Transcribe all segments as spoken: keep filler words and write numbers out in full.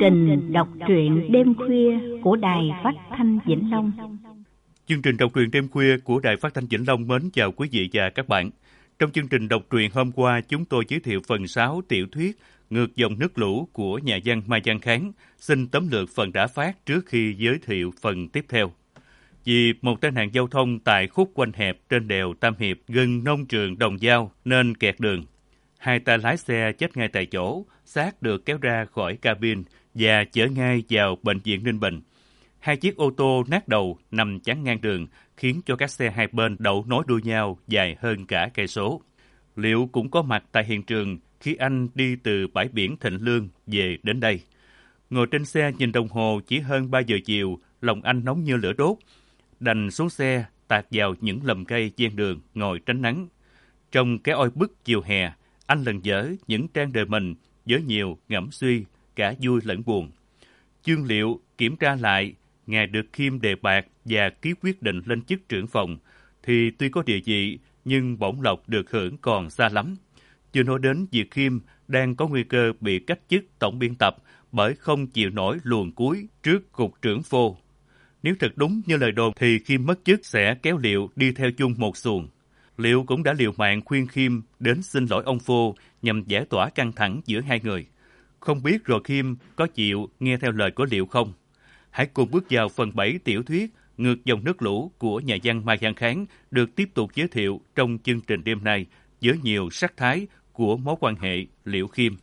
trình đọc truyện đêm khuya của Đài Phát thanh Vĩnh Long. Chương trình đọc truyện đêm khuya của Đài Phát thanh Vĩnh Long mến chào quý vị và các bạn. Trong chương trình đọc truyện hôm qua, chúng tôi giới thiệu phần sáu tiểu thuyết Ngược dòng nước lũ của nhà văn Mai Văn Kháng. Xin tóm lược phần đã phát trước khi giới thiệu phần tiếp theo. Vì một tai nạn giao thông tại khúc quanh hẹp trên đèo Tam Hiệp gần nông trường Đồng Dao nên kẹt đường. Hai tay lái xe chết ngay tại chỗ, xác được kéo ra khỏi cabin và chở ngay vào bệnh viện Ninh Bình. Hai chiếc ô tô nát đầu nằm chắn ngang đường, khiến cho các xe hai bên đậu nối đuôi nhau dài hơn cả cây số. Liệu cũng có mặt tại hiện trường khi anh đi từ bãi biển Thịnh Lương về đến đây. Ngồi trên xe nhìn đồng hồ chỉ hơn ba giờ chiều, lòng anh nóng như lửa đốt. Đành xuống xe, tạt vào những lùm cây ven đường, ngồi tránh nắng. Trong cái oi bức chiều hè, anh lần dở những trang đời mình với nhiều ngẫm suy, cả vui lẫn buồn. Chương Liệu kiểm tra lại, ngài được Khiêm đề bạt và ký quyết định lên chức trưởng phòng, thì tuy có địa vị, nhưng bổng lộc được hưởng còn xa lắm. Chưa nói đến việc Khiêm đang có nguy cơ bị cách chức tổng biên tập bởi không chịu nổi luồn cuối trước cục trưởng phô. Nếu thật đúng như lời đồn thì Khiêm mất chức sẽ kéo Liệu đi theo chung một xuồng. Liệu cũng đã liều mạng khuyên Khiêm đến xin lỗi ông Phô nhằm giải tỏa căng thẳng giữa hai người. Không biết rồi Khiêm có chịu nghe theo lời của Liệu không? Hãy cùng bước vào phần bảy tiểu thuyết Ngược dòng nước lũ của nhà văn Mai Văn Kháng được tiếp tục giới thiệu trong chương trình đêm nay với nhiều sắc thái của mối quan hệ Liệu Khiêm.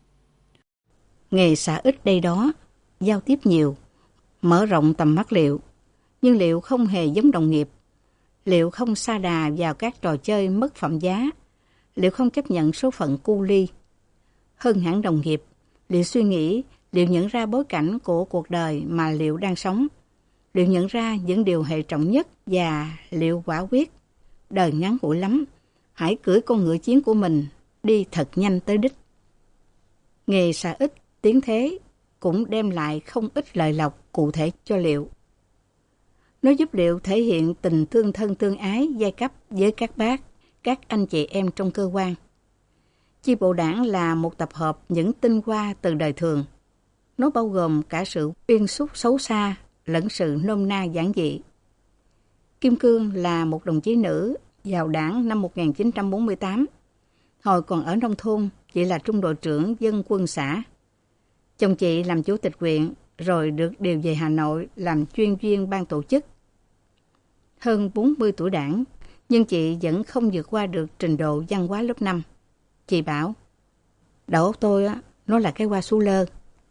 Nghề xả ít đây đó, giao tiếp nhiều, mở rộng tầm mắt Liệu. Nhưng Liệu không hề giống đồng nghiệp. Liệu không sa đà vào các trò chơi mất phẩm giá. Liệu không chấp nhận số phận cu ly. Hơn hẳn đồng nghiệp, Liệu suy nghĩ, Liệu nhận ra bối cảnh của cuộc đời mà Liệu đang sống. Liệu nhận ra những điều hệ trọng nhất và Liệu quả quyết. Đời ngắn ngủi lắm, hãy cưỡi con ngựa chiến của mình, đi thật nhanh tới đích. Nghề xả ít, tiếng thế cũng đem lại không ít lợi lộc cụ thể cho Liệu. Nó giúp Liệu thể hiện tình thương thân tương ái giai cấp với các bác, các anh chị em trong cơ quan. Chi bộ đảng là một tập hợp những tinh hoa từ đời thường. Nó bao gồm cả sự uyên xúc xấu xa lẫn sự nôm na giản dị. Kim Cương là một đồng chí nữ vào đảng năm một nghìn chín trăm bốn mươi tám. Hồi còn ở nông thôn, chị là trung đội trưởng dân quân xã. Chồng chị làm chủ tịch huyện, rồi được điều về Hà Nội làm chuyên viên ban tổ chức. Hơn bốn mươi tuổi đảng, nhưng chị vẫn không vượt qua được trình độ văn hóa lớp năm. Chị bảo, đầu óc tôi á, nó là cái hoa sú lơ.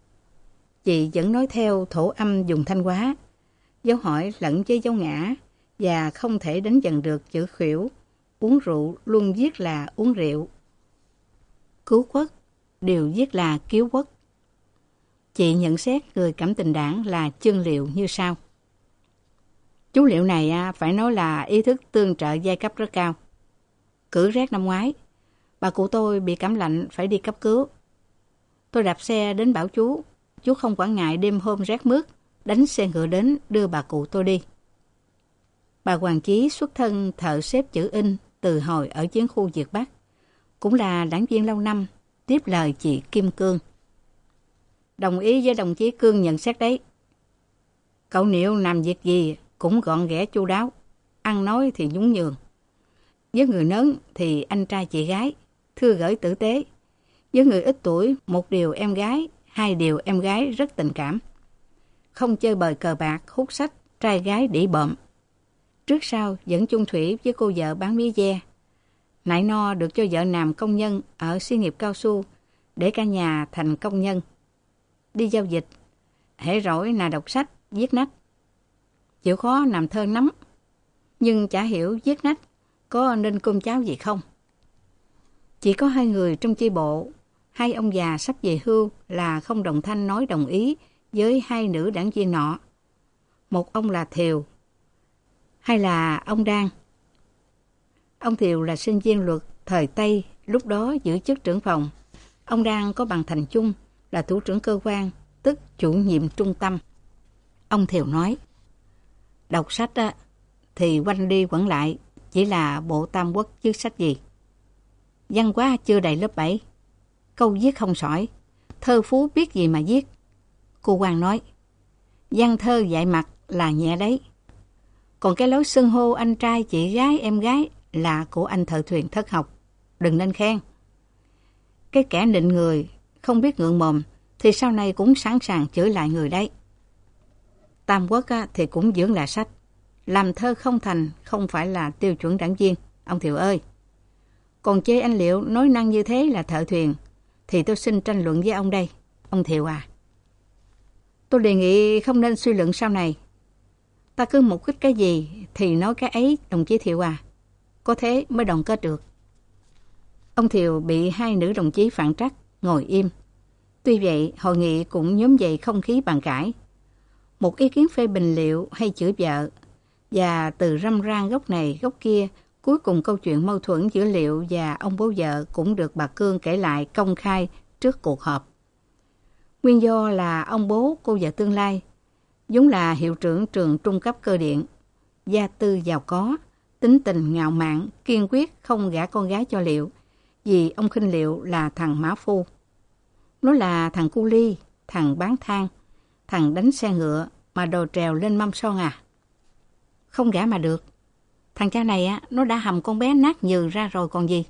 Chị vẫn nói theo thổ âm dùng Thanh Hóa, dấu hỏi lẫn với dấu ngã, và không thể đánh dần được chữ khuỷu. Uống rượu luôn viết là uống rượu. Cứu quốc đều viết là cứu quốc. Chị nhận xét người cảm tình đảng là Chương Liệu như sau. Chú Liệu này phải nói là ý thức tương trợ giai cấp rất cao. Cử rét năm ngoái, bà cụ tôi bị cảm lạnh phải đi cấp cứu. Tôi đạp xe đến bảo chú, chú không quản ngại đêm hôm rét mướt, đánh xe ngựa đến đưa bà cụ tôi đi. Bà Hoàng Chí xuất thân thợ xếp chữ in từ hồi ở chiến khu Việt Bắc, cũng là đảng viên lâu năm, tiếp lời chị Kim Cương. Đồng ý với đồng chí Cương nhận xét đấy. Cậu Niệu làm việc gì cũng gọn ghẽ chu đáo, ăn nói thì nhún nhường. Với người lớn thì anh trai chị gái, thưa gửi tử tế. Với người ít tuổi, một điều em gái, hai điều em gái rất tình cảm. Không chơi bời cờ bạc, hút sách, trai gái đĩ bợm. Trước sau vẫn chung thủy với cô vợ bán mía ve. Nại no được cho vợ làm công nhân ở xí nghiệp cao su để cả nhà thành công nhân. Đi giao dịch, hễ rỗi là đọc sách, viết nách. Chịu khó làm thơ lắm, nhưng chả hiểu viết nách có nên cơm cháo gì không. Chỉ có hai người trong chi bộ, hai ông già sắp về hưu là không đồng thanh nói đồng ý với hai nữ đảng viên nọ. Một ông là Thiều, hay là ông Đan. Ông Thiều là sinh viên luật thời Tây, lúc đó giữ chức trưởng phòng. Ông Đan có bằng thành chung là thủ trưởng cơ quan, tức chủ nhiệm trung tâm. Ông Thiều nói, đọc sách á, thì quanh đi quẩn lại chỉ là bộ tam quốc chứ sách gì. Văn hóa chưa đầy lớp bảy, câu viết không sỏi, thơ phú biết gì mà viết. Cô Quan nói, văn thơ dạy mặt là nhẹ đấy. Còn cái lối xưng hô anh trai, chị gái, em gái là của anh thợ thuyền thất học. Đừng nên khen. Cái kẻ nịnh người, không biết ngượng mồm, thì sau này cũng sẵn sàng chửi lại người đấy. Tam Quốc á, thì cũng dưỡng là sách. Làm thơ không thành không phải là tiêu chuẩn đảng viên, ông Thiệu ơi. Còn chê anh Liệu nói năng như thế là thợ thuyền, thì tôi xin tranh luận với ông đây, ông Thiệu à. Tôi đề nghị không nên suy luận sau này. Ta cứ mục đích cái gì thì nói cái ấy, đồng chí Thiệu à. Có thế mới đoàn kết được. Ông Thiệu bị hai nữ đồng chí phản trắc, ngồi im. Tuy vậy, hội nghị cũng nhóm dậy không khí bàn cãi. Một ý kiến phê bình Liệu hay chửi vợ, và từ râm ran góc này góc kia, cuối cùng câu chuyện mâu thuẫn giữa Liệu và ông bố vợ cũng được bà Cương kể lại công khai trước cuộc họp. Nguyên do là ông bố cô vợ tương lai, vốn là hiệu trưởng trường trung cấp cơ điện, gia tư giàu có, tính tình ngạo mạn, kiên quyết không gả con gái cho Liệu, vì ông khinh Liệu là thằng mã phu. Nó là thằng cu ly, thằng bán than, thằng đánh xe ngựa mà đồ trèo lên mâm son à. Không gả mà được. Thằng cha này á, nó đã hầm con bé nát nhừ ra rồi còn gì.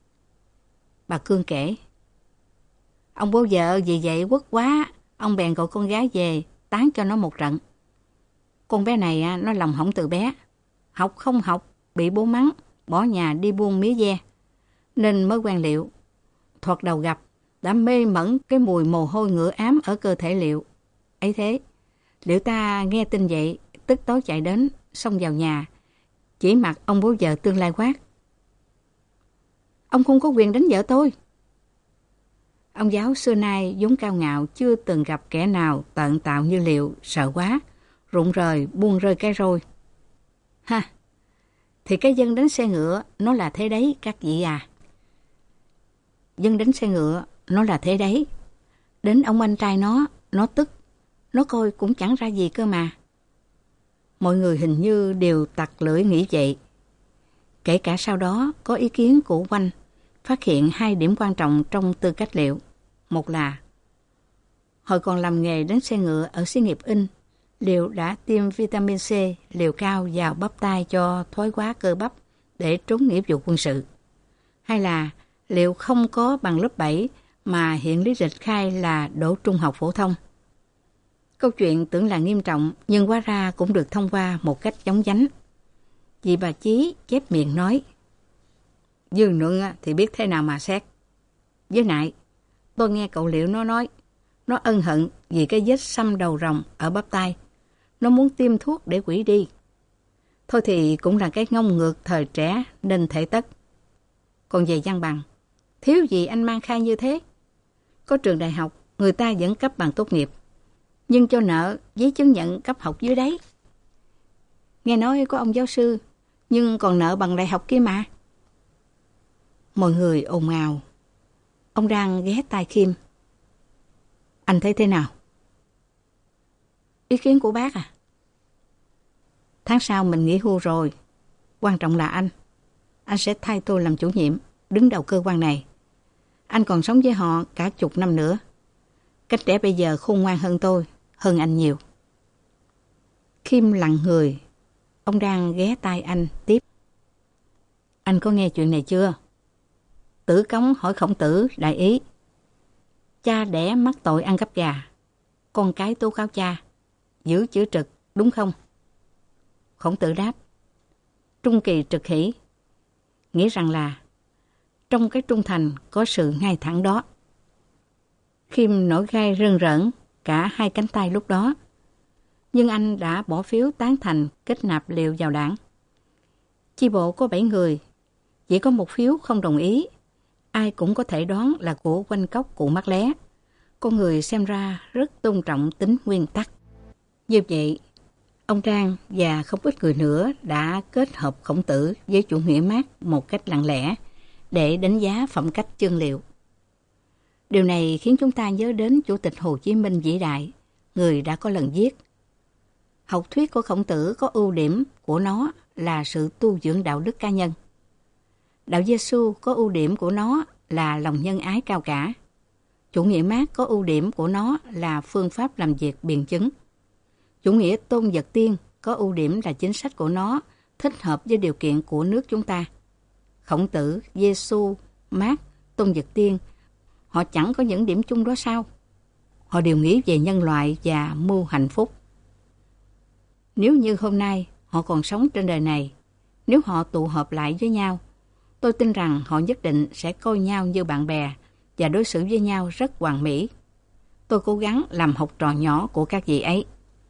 Bà Cương kể, ông bố vợ vì vậy quất quá, ông bèn gọi con gái về tán cho nó một trận. Con bé này á, nó lòng hỏng từ bé, học không học, bị bố mắng, bỏ nhà đi buôn mía ve, nên mới quen Liệu. Thoạt đầu gặp, đã mê mẩn cái mùi mồ hôi ngựa ám ở cơ thể Liệu. Ấy thế, Liệu ta nghe tin vậy, tức tối chạy đến, xông vào nhà, chỉ mặt ông bố vợ tương lai quát. Ông không có quyền đánh vợ tôi. Ông giáo xưa nay vốn cao ngạo, chưa từng gặp kẻ nào tợn tạo như Liệu, sợ quá, rụng rời buông rơi cái roi. Ha, thì cái dân đánh xe ngựa nó là thế đấy các vị à. Dân đánh xe ngựa nó là thế đấy. Đến ông anh trai nó, nó tức, nó coi cũng chẳng ra gì cơ mà. Mọi người hình như đều tặc lưỡi nghĩ vậy. Kể cả sau đó có ý kiến của Oanh phát hiện hai điểm quan trọng trong tư cách Liệu. Một là hồi còn làm nghề đánh xe ngựa ở xí nghiệp in, Liệu đã tiêm vitamin C liều cao vào bắp tay cho thoái hóa cơ bắp để trốn nghĩa vụ quân sự. Hay là Liệu không có bằng lớp bảy mà hiện lý lịch khai là đỗ trung học phổ thông. Câu chuyện tưởng là nghiêm trọng nhưng hóa ra cũng được thông qua một cách chóng vánh. Vì bà Chí chép miệng nói, dư luận thì biết thế nào mà xét. Với lại, tôi nghe cậu Liệu nó nói, nó ân hận vì cái vết xăm đầu rồng ở bắp tay. Nó muốn tiêm thuốc để quỷ đi. Thôi thì cũng là cái ngông ngược thời trẻ nên thể tất. Còn về văn bằng, thiếu gì anh mang khai như thế. Có trường đại học, người ta vẫn cấp bằng tốt nghiệp, nhưng cho nợ giấy chứng nhận cấp học dưới đấy. Nghe nói có ông giáo sư, nhưng còn nợ bằng đại học kia mà. Mọi người ồn ào. Ông đang ghé tai Khiêm. Anh thấy thế nào? Ý kiến của bác à? Tháng sau mình nghỉ hưu rồi. Quan trọng là anh. Anh sẽ thay tôi làm chủ nhiệm, đứng đầu cơ quan này. Anh còn sống với họ cả chục năm nữa. Cách trẻ bây giờ khôn ngoan hơn tôi, hơn anh nhiều. Khiêm lặng người. Ông đang ghé tai anh tiếp. Anh có nghe chuyện này chưa? Tử Cống hỏi Khổng Tử đại ý. Cha đẻ mắc tội ăn cắp gà. Con cái tố cáo cha. Giữ chữ trực, đúng không? Khổng Tử đáp. Trung kỳ trực hỷ. Nghĩa rằng là trong cái trung thành có sự ngay thẳng đó. Khiêm nổi gai rơn rởn cả hai cánh tay lúc đó. Nhưng anh đã bỏ phiếu tán thành kết nạp Liệu vào đảng. Chi bộ có bảy người, chỉ có một phiếu không đồng ý. Ai cũng có thể đoán là của Quanh Cốc cụ Mắt Lé. Con người xem ra rất tôn trọng tính nguyên tắc. Như vậy, ông Trang và không ít người nữa đã kết hợp Khổng Tử với chủ nghĩa Mác một cách lặng lẽ để đánh giá phẩm cách chương Liệu. Điều này khiến chúng ta nhớ đến Chủ tịch Hồ Chí Minh vĩ đại, người đã có lần viết. Học thuyết của Khổng Tử có ưu điểm của nó là sự tu dưỡng đạo đức cá nhân. Đạo Giê-xu có ưu điểm của nó là lòng nhân ái cao cả. Chủ nghĩa Mác có ưu điểm của nó là phương pháp làm việc biện chứng. Chủ nghĩa Tôn Vật Tiên có ưu điểm là chính sách của nó thích hợp với điều kiện của nước chúng ta. Khổng Tử, Giê-xu, Mác, Tôn Vật Tiên, họ chẳng có những điểm chung đó sao? Họ đều nghĩ về nhân loại và mưu hạnh phúc. Nếu như hôm nay họ còn sống trên đời này, nếu họ tụ họp lại với nhau, tôi tin rằng họ nhất định sẽ coi nhau như bạn bè và đối xử với nhau rất hoàn mỹ. Tôi cố gắng làm học trò nhỏ của các vị ấy.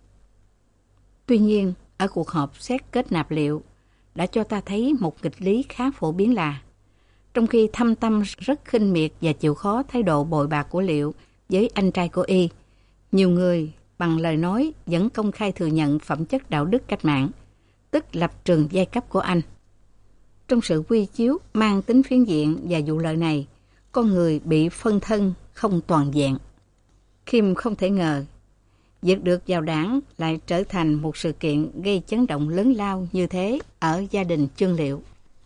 Tuy nhiên, ở cuộc họp xét kết nạp Liệu đã cho ta thấy một nghịch lý khá phổ biến là trong khi thâm tâm rất khinh miệt và chịu khó thái độ bội bạc của Liệu với anh trai của y, nhiều người bằng lời nói vẫn công khai thừa nhận phẩm chất đạo đức cách mạng, tức lập trường giai cấp của anh. Trong sự quy chiếu mang tính phiến diện và vụ lợi này, con người bị phân thân không toàn vẹn. Kim không thể ngờ việc được vào đảng lại trở thành một sự kiện gây chấn động lớn lao như thế ở gia đình Chương Liệu.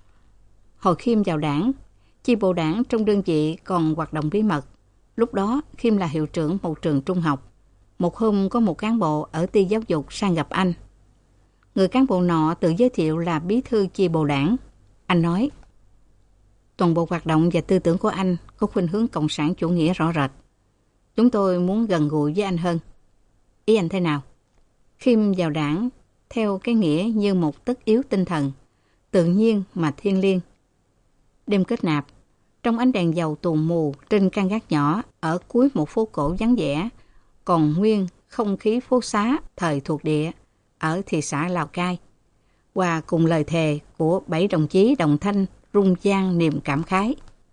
Hồi Kim vào đảng, chi bộ đảng trong đơn vị còn hoạt động bí mật. Lúc đó, Kim là hiệu trưởng một trường trung học. Một hôm có một cán bộ ở ty giáo dục sang gặp anh. Người cán bộ nọ tự giới thiệu là bí thư chi bộ đảng. Anh nói, toàn bộ hoạt động và tư tưởng của anh có khuynh hướng cộng sản chủ nghĩa rõ rệt. Chúng tôi muốn gần gũi với anh hơn. Ý anh thế nào? Kim vào đảng theo cái nghĩa như một tất yếu tinh thần, tự nhiên mà thiêng liêng. Đêm kết nạp, trong ánh đèn dầu tù mù trên căn gác nhỏ ở cuối một phố cổ vắng vẻ, còn nguyên không khí phố xá thời thuộc địa ở thị xã Lào Cai, và cùng lời thề của bảy đồng chí đồng thanh rung vang niềm cảm khái.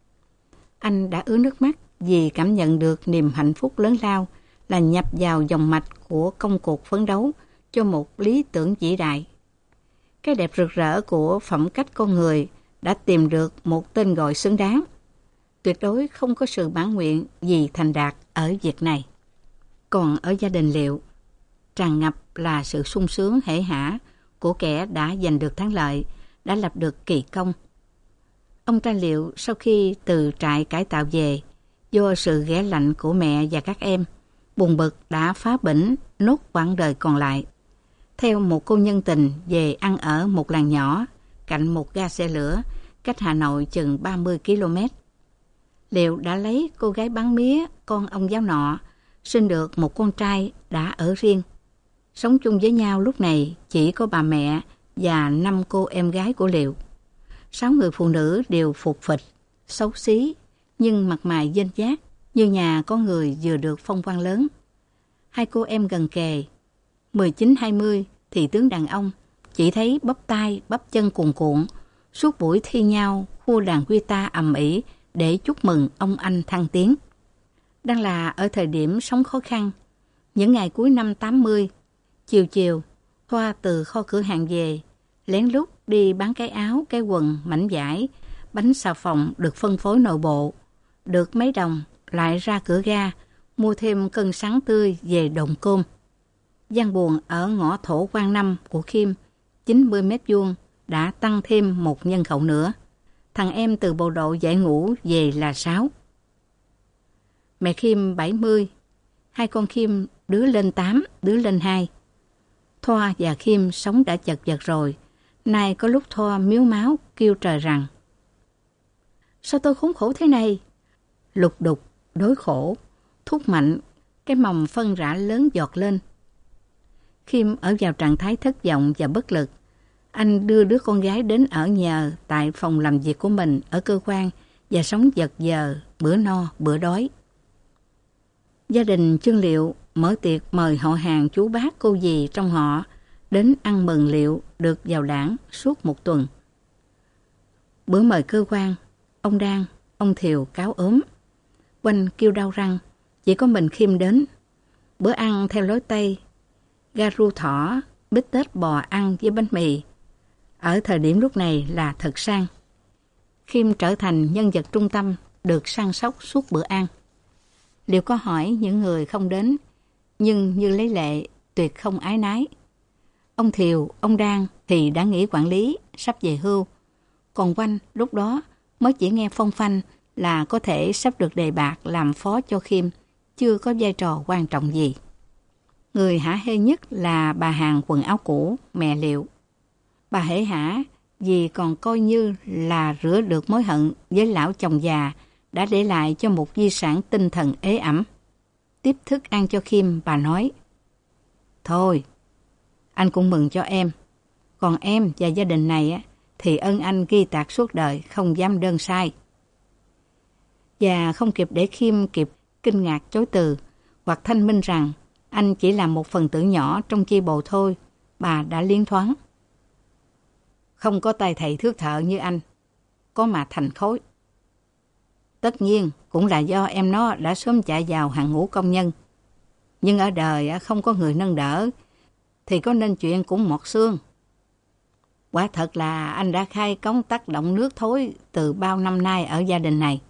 Anh đã ứa nước mắt vì cảm nhận được niềm hạnh phúc lớn lao là nhập vào dòng mạch của công cuộc phấn đấu cho một lý tưởng vĩ đại. Cái đẹp rực rỡ của phẩm cách con người đã tìm được một tên gọi xứng đáng. Tuyệt đối không có sự mãn nguyện gì thành đạt ở việc này. Còn ở gia đình Liệu, tràn ngập là sự sung sướng hể hả của kẻ đã giành được thắng lợi, đã lập được kỳ công. Ông trai Liệu sau khi từ trại cải tạo về, do sự ghẻ lạnh của mẹ và các em, buồn bực đã phá bỉnh nốt quãng đời còn lại. Theo một cô nhân tình về ăn ở một làng nhỏ, cạnh một ga xe lửa, cách Hà Nội chừng ba mươi ki lô mét. Liệu đã lấy cô gái bán mía, con ông giáo nọ, sinh được một con trai đã ở riêng. Sống chung với nhau lúc này chỉ có bà mẹ và năm cô em gái của Liệu. Sáu người phụ nữ đều phục phịch, xấu xí, nhưng mặt mày dên dác, như nhà có người vừa được phong quan lớn. Hai cô em gần kề, mười chín hai mươi thì tướng đàn ông, chỉ thấy bắp tay, bắp chân cuồn cuộn, suốt buổi thi nhau khua đàn guitar ầm ĩ để chúc mừng ông anh thăng tiến. Đang là ở thời điểm sống khó khăn, những ngày cuối năm tám mươi, chiều chiều, Thoa từ kho cửa hàng về, lén lút đi bán cái áo, cái quần, mảnh vải, bánh xà phòng được phân phối nội bộ, được mấy đồng lại ra cửa ga, mua thêm cân sắn tươi về Đồng Côm. Gian buồn ở ngõ Thổ Quang Năm của Kim, chín mươi mét vuông, đã tăng thêm một nhân khẩu nữa. Thằng em từ bộ đội giải ngũ về là sáu. Mẹ Kim bảy mươi, hai con Kim đứa lên tám, đứa lên hai. Thoa và Kim sống đã chật vật rồi, nay có lúc Thoa miếu máu kêu trời rằng: sao tôi khốn khổ thế này? Lục đục, đối khổ, thúc mạnh, cái mầm phân rã lớn giọt lên. Kim ở vào trạng thái thất vọng và bất lực. Anh đưa đứa con gái đến ở nhờ tại phòng làm việc của mình ở cơ quan và sống vật vờ, bữa no, bữa đói. Gia đình Chương Liệu mở tiệc mời họ hàng chú bác cô dì trong họ đến ăn mừng Liệu được vào đảng suốt một tuần. Bữa mời cơ quan, ông Đan, ông Thiều cáo ốm, Quanh kêu đau răng, chỉ có mình Kim đến. Bữa ăn theo lối Tây, ga ru thỏ, bít tết bò ăn với bánh mì. Ở thời điểm lúc này là thật sang. Kim trở thành nhân vật trung tâm, được săn sóc suốt bữa ăn. Liệu có hỏi những người không đến, nhưng như lấy lệ, tuyệt không ái nái. Ông Thiều, ông Đan thì đã nghỉ quản lý, sắp về hưu. Còn Quanh lúc đó mới chỉ nghe phong phanh là có thể sắp được đề bạt làm phó cho Khiêm, chưa có vai trò quan trọng gì. Người hả hê nhất là bà hàng quần áo cũ, mẹ Liệu. Bà hễ hả vì còn coi như là rửa được mối hận với lão chồng già đã để lại cho một di sản tinh thần ế ẩm. Tiếp thức ăn cho Khiêm, bà nói: Thôi, anh cũng mừng cho em. Còn em và gia đình này thì ơn anh ghi tạc suốt đời, không dám đơn sai. Và không kịp để Khiêm kịp kinh ngạc chối từ hoặc thanh minh rằng anh chỉ là một phần tử nhỏ trong chi bộ thôi, bà đã liến thoáng: Không có tay thầy thước thợ như anh, có mà thành khối. Tất nhiên cũng là do em nó đã sớm chạy vào hàng ngũ công nhân. Nhưng ở đời không có người nâng đỡ, thì có nên chuyện cũng mọt xương. Quả thật là anh đã khai cống tắc động nước thối từ bao năm nay ở gia đình này.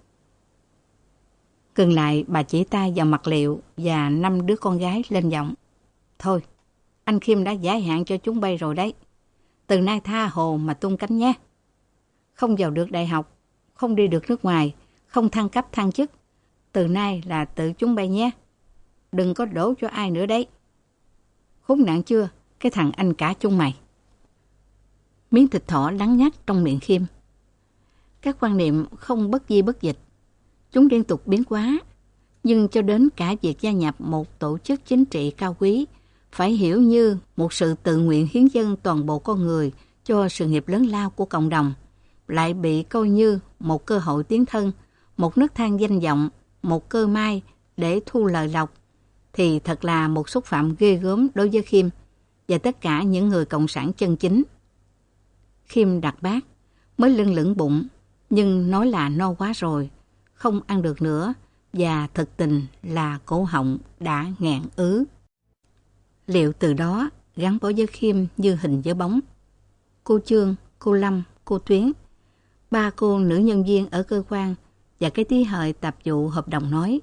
Ngừng lại, bà chỉ tay vào mặt Liệu và năm đứa con gái lên giọng: Thôi, anh Khiêm đã giải hạn cho chúng bay rồi đấy. Từ nay tha hồ mà tung cánh nhé. Không vào được đại học, không đi được nước ngoài, không thăng cấp thăng chức. Từ nay là tự chúng bay nhé. Đừng có đổ cho ai nữa đấy. Khốn nạn chưa, cái thằng anh cả chung mày. Miếng thịt thỏ đắng ngắt trong miệng Khiêm. Các quan niệm không bất di bất dịch. Chúng liên tục biến hóa. Nhưng cho đến cả việc gia nhập một tổ chức chính trị cao quý phải hiểu như một sự tự nguyện hiến dâng toàn bộ con người cho sự nghiệp lớn lao của cộng đồng, lại bị coi như một cơ hội tiến thân, một nấc thang danh vọng, một cơ may để thu lợi lộc, thì thật là một xúc phạm ghê gớm đối với Khiêm và tất cả những người cộng sản chân chính. Khiêm đặt bát, mới lưng lửng bụng, nhưng nói là no quá rồi, không ăn được nữa, và thực tình là cổ họng đã nghẹn ứ. Liệu từ đó gắn bó với Khiêm như hình với bóng. Cô Trương, cô Lâm, cô Tuyến, ba cô nữ nhân viên ở cơ quan và cái tí hời tạp vụ hợp đồng nói: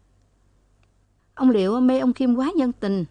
Ông Liệu mê ông Khiêm quá nhân tình.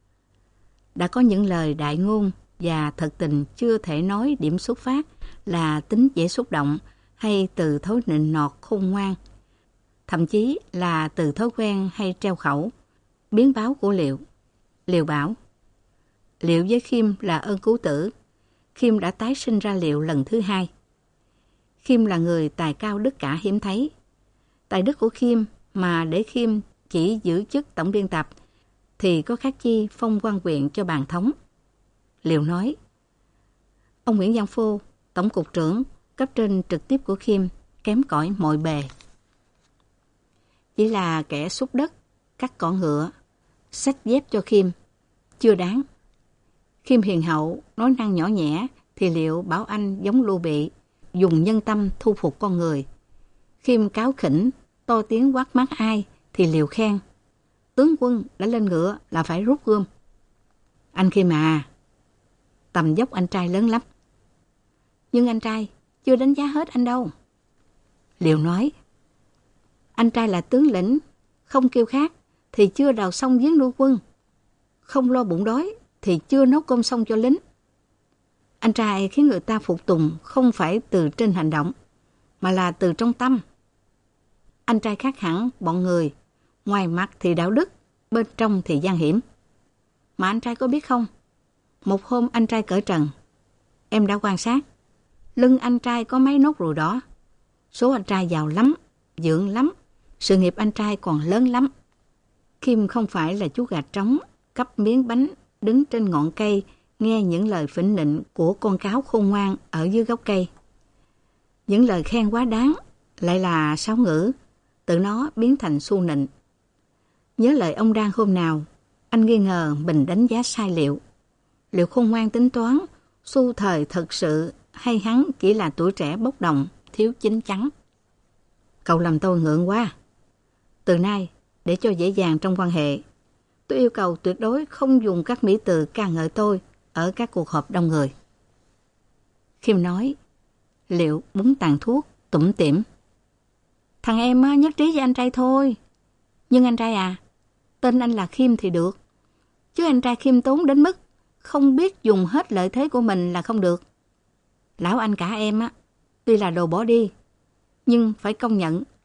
Đã có những lời đại ngôn và thật tình chưa thể nói điểm xuất phát là tính dễ xúc động hay từ thói nịnh nọt khôn ngoan, thậm chí là từ thói quen hay treo khẩu, biến báo của Liệu. Liệu bảo: Liệu với Khiêm là ơn cứu tử. Khiêm đã tái sinh ra Liệu lần thứ hai. Khiêm là người tài cao đức cả hiếm thấy. Tài đức của Khiêm mà để Khiêm chỉ giữ chức tổng biên tập thì có khác chi phong quan quyền cho bàn thống. Liệu nói: Ông Nguyễn Văn Phô, tổng cục trưởng, cấp trên trực tiếp của Khiêm, kém cỏi mọi bề. Chỉ là kẻ xúc đất, cắt cỏ ngựa, xách dép cho Khiêm, chưa đáng. Khiêm hiền hậu, nói năng nhỏ nhẹ, thì Liệu bảo anh giống Lưu Bị, dùng nhân tâm thu phục con người. Khiêm cáo khỉnh, to tiếng quát mắng ai, thì Liệu khen: Tướng quân đã lên ngựa là phải rút gươm. Anh Khiêm à, tầm dốc anh trai lớn lắm. Nhưng anh trai chưa đánh giá hết anh đâu. Liệu nói: Anh trai là tướng lĩnh, không kêu khác thì chưa đào xong giếng nuôi quân, không lo bụng đói thì chưa nấu cơm xong cho lính. Anh trai khiến người ta phục tùng không phải từ trên hành động, mà là từ trong tâm. Anh trai khác hẳn bọn người, ngoài mặt thì đạo đức, bên trong thì gian hiểm. Mà anh trai có biết không, một hôm anh trai cởi trần, em đã quan sát, lưng anh trai có mấy nốt ruồi đỏ. Số anh trai giàu lắm, vượng lắm, sự nghiệp anh trai còn lớn lắm. Khiêm không phải là chú gà trống, cắp miếng bánh, đứng trên ngọn cây, nghe những lời phỉnh nịnh của con cáo khôn ngoan ở dưới gốc cây. Những lời khen quá đáng, lại là sáo ngữ, tự nó biến thành xu nịnh. Nhớ lời ông Đan hôm nào, anh nghi ngờ mình đánh giá sai Liệu. Liệu khôn ngoan tính toán, xu thời thật sự, hay hắn chỉ là tuổi trẻ bốc đồng, thiếu chín chắn. Cậu làm tôi ngượng quá. Từ nay, để cho dễ dàng trong quan hệ, tôi yêu cầu tuyệt đối không dùng các mỹ từ ca ngợi tôi ở các cuộc họp đông người. Khiêm nói: Liệu búng tàn thuốc, tủm tỉm: Thằng em nhất trí với anh trai thôi. Nhưng anh trai à, tên anh là Khiêm thì được. Chứ anh trai khiêm tốn đến mức không biết dùng hết lợi thế của mình là không được. Lão anh cả em á, tuy là đồ bỏ đi, nhưng phải công nhận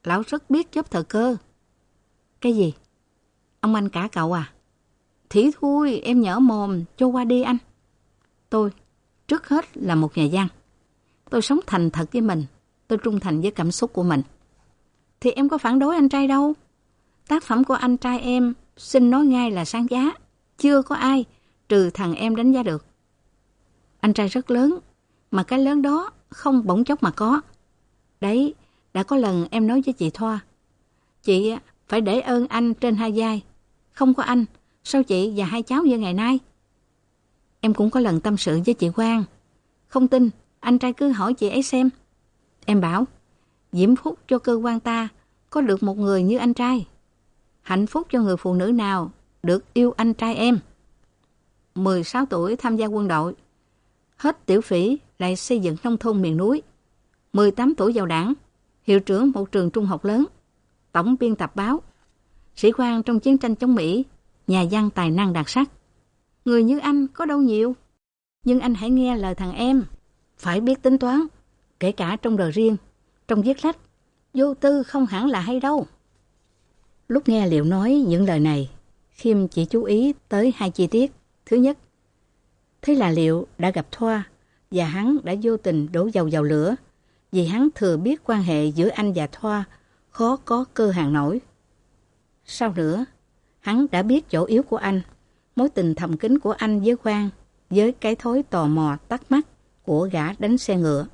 lão rất biết chớp thời cơ. Cái gì? Ông anh cả cậu à? Thì thôi, em nhỡ mồm, cho qua đi anh. Tôi, trước hết là một nhà văn. Tôi sống thành thật với mình, tôi trung thành với cảm xúc của mình. Thì em có phản đối anh trai đâu. Tác phẩm của anh trai em, xin nói ngay là sáng giá. Chưa có ai, trừ thằng em đánh giá được. Anh trai rất lớn, mà cái lớn đó không bỗng chốc mà có. Đấy, đã có lần em nói với chị Thoa, chị phải để ơn anh trên hai vai. Không có anh, sao chị và hai cháu như ngày nay? Em cũng có lần tâm sự với chị Quang. Không tin, anh trai cứ hỏi chị ấy xem. Em bảo, diễm phúc cho cơ quan ta có được một người như anh trai. Hạnh phúc cho người phụ nữ nào được yêu anh trai em. mười sáu tuổi tham gia quân đội, hết tiểu phỉ lại xây dựng nông thôn miền núi. mười tám tuổi vào đảng, hiệu trưởng một trường trung học lớn, tổng biên tập báo, sĩ quan trong chiến tranh chống Mỹ, nhà văn tài năng đặc sắc. Người như anh có đâu nhiều. Nhưng anh hãy nghe lời thằng em, phải biết tính toán, kể cả trong đời riêng, trong viết lách, vô tư không hẳn là hay đâu. Lúc nghe Liệu nói những lời này, Khiêm chỉ chú ý tới hai chi tiết. Thứ nhất, thế là Liệu đã gặp Thoa và hắn đã vô tình đổ dầu vào lửa, vì hắn thừa biết quan hệ giữa anh và Thoa khó có cơ hàng nổi. Sau nữa, hắn đã biết chỗ yếu của anh, mối tình thầm kín của anh với Quang, với cái thói tò mò tắt mắt của gã đánh xe ngựa.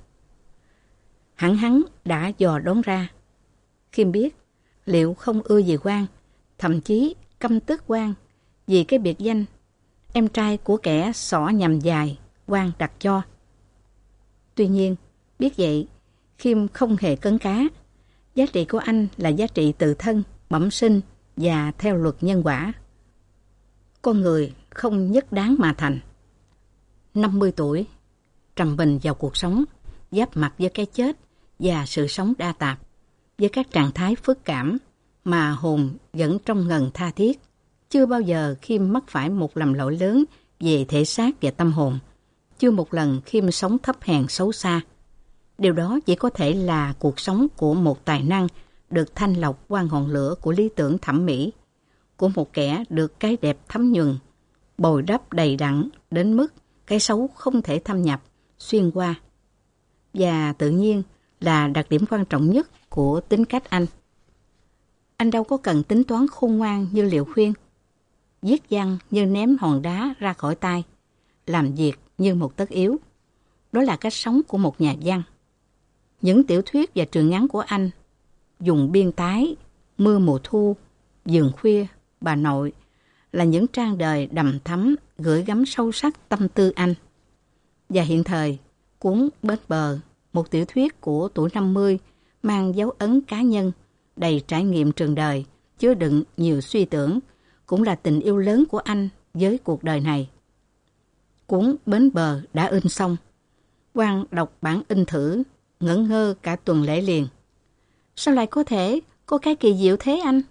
Hẳn hắn đã dò đoán ra. Khiêm biết Liệu không ưa gì Quang, thậm chí căm tức Quang vì cái biệt danh em trai của kẻ xỏ nhằm dài Quang đặt cho. Tuy nhiên, biết vậy, Khiêm không hề cấn cá. Giá trị của anh là giá trị tự thân, bẩm sinh và theo luật nhân quả. Con người không nhất đáng mà thành. năm mươi tuổi, trầm bình vào cuộc sống, giáp mặt với cái chết và sự sống đa tạp, với các trạng thái phức cảm mà hồn vẫn trong ngần tha thiết. Chưa bao giờ Khiêm mắc phải một lầm lỗi lớn về thể xác và tâm hồn. Chưa một lần Khiêm sống thấp hèn xấu xa. Điều đó chỉ có thể là cuộc sống của một tài năng được thanh lọc qua ngọn lửa của lý tưởng thẩm mỹ, của một kẻ được cái đẹp thấm nhuần, bồi đắp đầy đặn đến mức cái xấu không thể thâm nhập, xuyên qua. Và tự nhiên là đặc điểm quan trọng nhất của tính cách anh. Anh đâu có cần tính toán khôn ngoan như Liệu khuyên. Viết văn như ném hòn đá ra khỏi tay, làm việc như một tất yếu. Đó là cách sống của một nhà văn. Những tiểu thuyết và truyện ngắn của anh, Dùng biên tái, Mưa mùa thu, Giường khuya, Bà nội, là những trang đời đầm thắm gửi gắm sâu sắc tâm tư anh. Và hiện thời, cuốn Bến bờ, một tiểu thuyết của tuổi năm mươi, mang dấu ấn cá nhân, đầy trải nghiệm trường đời, chứa đựng nhiều suy tưởng, cũng là tình yêu lớn của anh với cuộc đời này. Cuốn Bến bờ đã in xong. Quang đọc bản in thử, ngẩn ngơ cả tuần lễ liền. Sao lại có thể có cái kỳ diệu thế anh?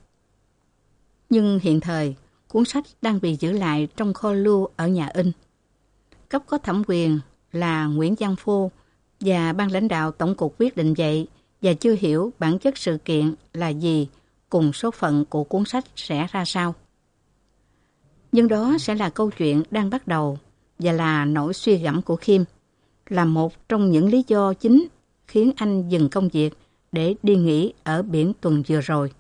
Nhưng hiện thời, cuốn sách đang bị giữ lại trong kho lưu ở nhà in. Cấp có thẩm quyền là Nguyễn Văn Phô và ban lãnh đạo tổng cục quyết định vậy và chưa hiểu bản chất sự kiện là gì cùng số phận của cuốn sách sẽ ra sao. Nhưng đó sẽ là câu chuyện đang bắt đầu và là nỗi suy gẫm của Khiêm, là một trong những lý do chính khiến anh dừng công việc để đi nghỉ ở biển tuần vừa rồi.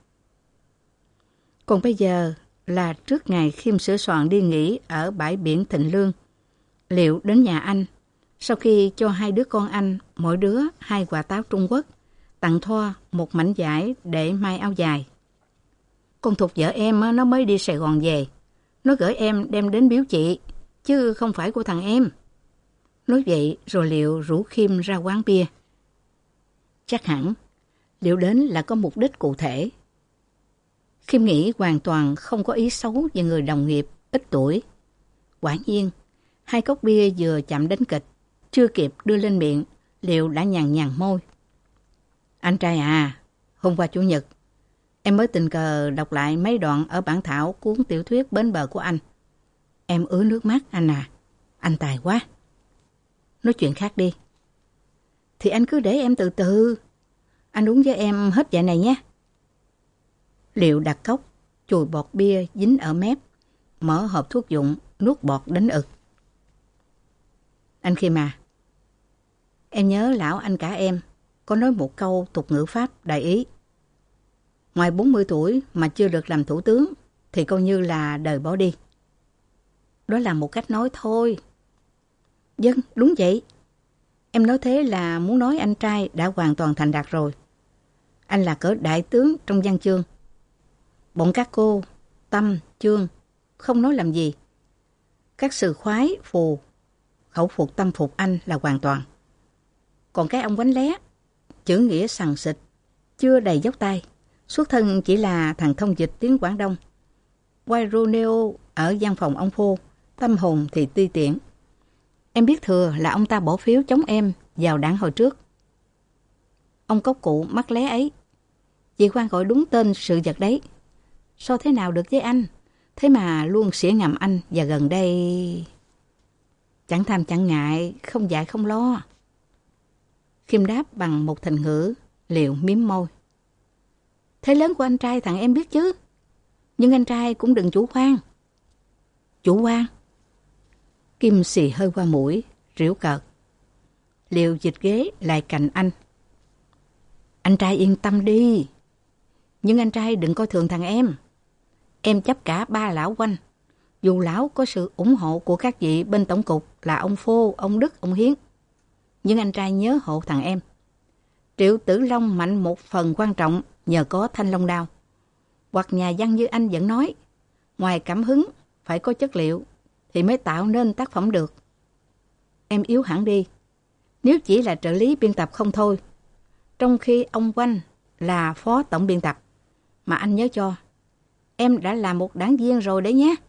Còn bây giờ là trước ngày Khiêm sửa soạn đi nghỉ ở bãi biển Thịnh Lương, Liệu đến nhà anh, sau khi cho hai đứa con anh mỗi đứa hai quả táo Trung Quốc, tặng Thoa một mảnh vải để may áo dài. Con Thục vợ em nó mới đi Sài Gòn về, nó gửi em đem đến biếu chị, chứ không phải của thằng em. Nói vậy rồi Liệu rủ Khiêm ra quán bia. Chắc hẳn Liệu đến là có mục đích cụ thể. Khiêm nghĩ hoàn toàn không có ý xấu về người đồng nghiệp ít tuổi. Quả nhiên, hai cốc bia vừa chạm đến kịch, chưa kịp đưa lên miệng, Liệu đã nhàn nhàn môi. Anh trai à, hôm qua Chủ nhật, em mới tình cờ đọc lại mấy đoạn ở bản thảo cuốn tiểu thuyết Bến bờ của anh. Em ứa nước mắt anh à, anh tài quá. Nói chuyện khác đi. Thì anh cứ để em từ từ. Anh uống với em hết vài này nhé, Liệu đặt cốc, chùi bọt bia dính ở mép, mở hộp thuốc dụng, nuốt bọt đánh ực. Anh Khiêm à, em nhớ lão anh cả em có nói một câu tục ngữ Pháp đại ý. Ngoài bốn mươi tuổi mà chưa được làm thủ tướng thì coi như là đời bỏ đi. Đó là một cách nói thôi. Vâng, đúng vậy. Em nói thế là muốn nói anh trai đã hoàn toàn thành đạt rồi. Anh là cỡ đại tướng trong văn chương. Bọn các cô, Tâm, Chương, không nói làm gì. Các sự khoái, phù, khẩu phục tâm phục anh là hoàn toàn. Còn cái ông quánh lé, chữ nghĩa sằng xịt, chưa đầy dốc tay. Xuất thân chỉ là thằng thông dịch tiếng Quảng Đông. Quay Romeo ở văn phòng ông Phô, tâm hồn thì ti tiện. Em biết thừa là ông ta bỏ phiếu chống em vào đảng hồi trước. Ông cốc cụ mắt lé ấy, chị Khoan gọi đúng tên sự vật đấy. So thế nào được với anh? Thế mà luôn xỉa ngầm anh và gần đây... Chẳng tham chẳng ngại, không dại không lo. Khiêm đáp bằng một thành ngữ, Liệu miếm môi. Thế lớn của anh trai thằng em biết chứ. Nhưng anh trai cũng đừng chủ quan. Chủ quan? Kim xì hơi qua mũi, riễu cợt. Liệu dịch ghế lại cạnh anh. Anh trai yên tâm đi. Nhưng anh trai đừng coi thường thằng em. Em chấp cả ba lão quanh. Dù lão có sự ủng hộ của các vị bên tổng cục là ông Phô, ông Đức, ông Hiến. Nhưng anh trai nhớ hộ thằng em. Triệu Tử Long mạnh một phần quan trọng nhờ có thanh long đao. Hoặc nhà văn như anh vẫn nói, ngoài cảm hứng phải có chất liệu thì mới tạo nên tác phẩm được. Em yếu hẳn đi. Nếu chỉ là trợ lý biên tập không thôi, trong khi ông Quanh là phó tổng biên tập, mà anh nhớ cho, em đã là một đảng viên rồi đấy nhé.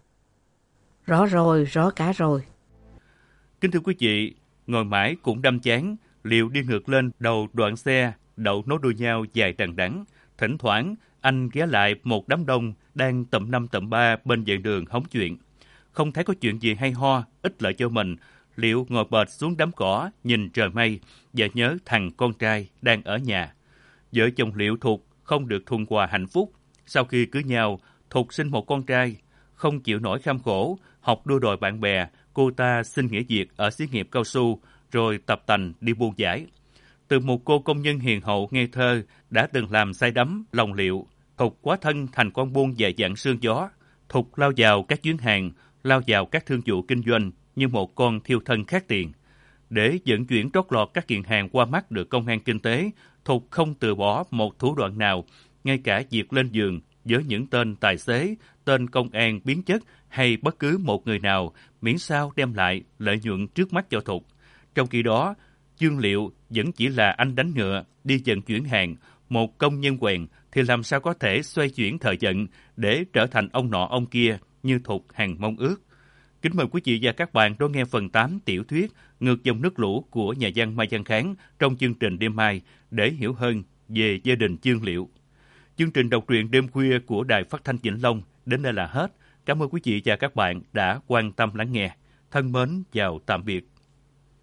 Rõ rồi, rõ cả rồi. Kính thưa quý vị, ngồi mãi cũng đâm chán, Liệu đi ngược lên đầu đoạn xe, đậu nối đuôi nhau dài đằng đẵng. Thỉnh thoảng, anh ghé lại một đám đông đang tầm năm tầm ba bên vệ đường hóng chuyện. Không thấy có chuyện gì hay ho, ích lợi cho mình, Liệu ngồi bệt xuống đám cỏ, nhìn trời mây và nhớ thằng con trai đang ở nhà. Vợ chồng Liệu Thục không được thuần hòa hạnh phúc. Sau khi cưới nhau, Thục sinh một con trai. Không chịu nổi kham khổ, học đua đòi bạn bè, cô ta xin nghỉ việc ở xí nghiệp cao su, rồi tập tành đi buôn giải. Từ một cô công nhân hiền hậu ngây thơ đã từng làm say đắm lòng Liệu, Thục quá thân thành con buôn dày dặn sương gió. Thục lao vào các chuyến hàng, lao vào các thương vụ kinh doanh như một con thiêu thân khát tiền. Để vận chuyển trót lọt các kiện hàng qua mắt được công an kinh tế, Thục không từ bỏ một thủ đoạn nào, ngay cả việc lên giường với những tên tài xế, tên công an biến chất hay bất cứ một người nào, miễn sao đem lại lợi nhuận trước mắt cho Thục. Trong khi đó, Dương Liệu vẫn chỉ là anh đánh ngựa, đi vận chuyển hàng, một công nhân quèn thì làm sao có thể xoay chuyển thời vận để trở thành ông nọ ông kia như Thục hằng mong ước. Kính mời quý vị và các bạn đón nghe phần tám tiểu thuyết Ngược dòng nước lũ của nhà văn Mai Văn Kháng trong chương trình đêm mai để hiểu hơn về gia đình Dương Liệu. Chương trình đọc truyện đêm khuya của Đài Phát thanh Vĩnh Long đến đây là hết. Cảm ơn quý vị và các bạn đã quan tâm lắng nghe. Thân mến, chào tạm biệt.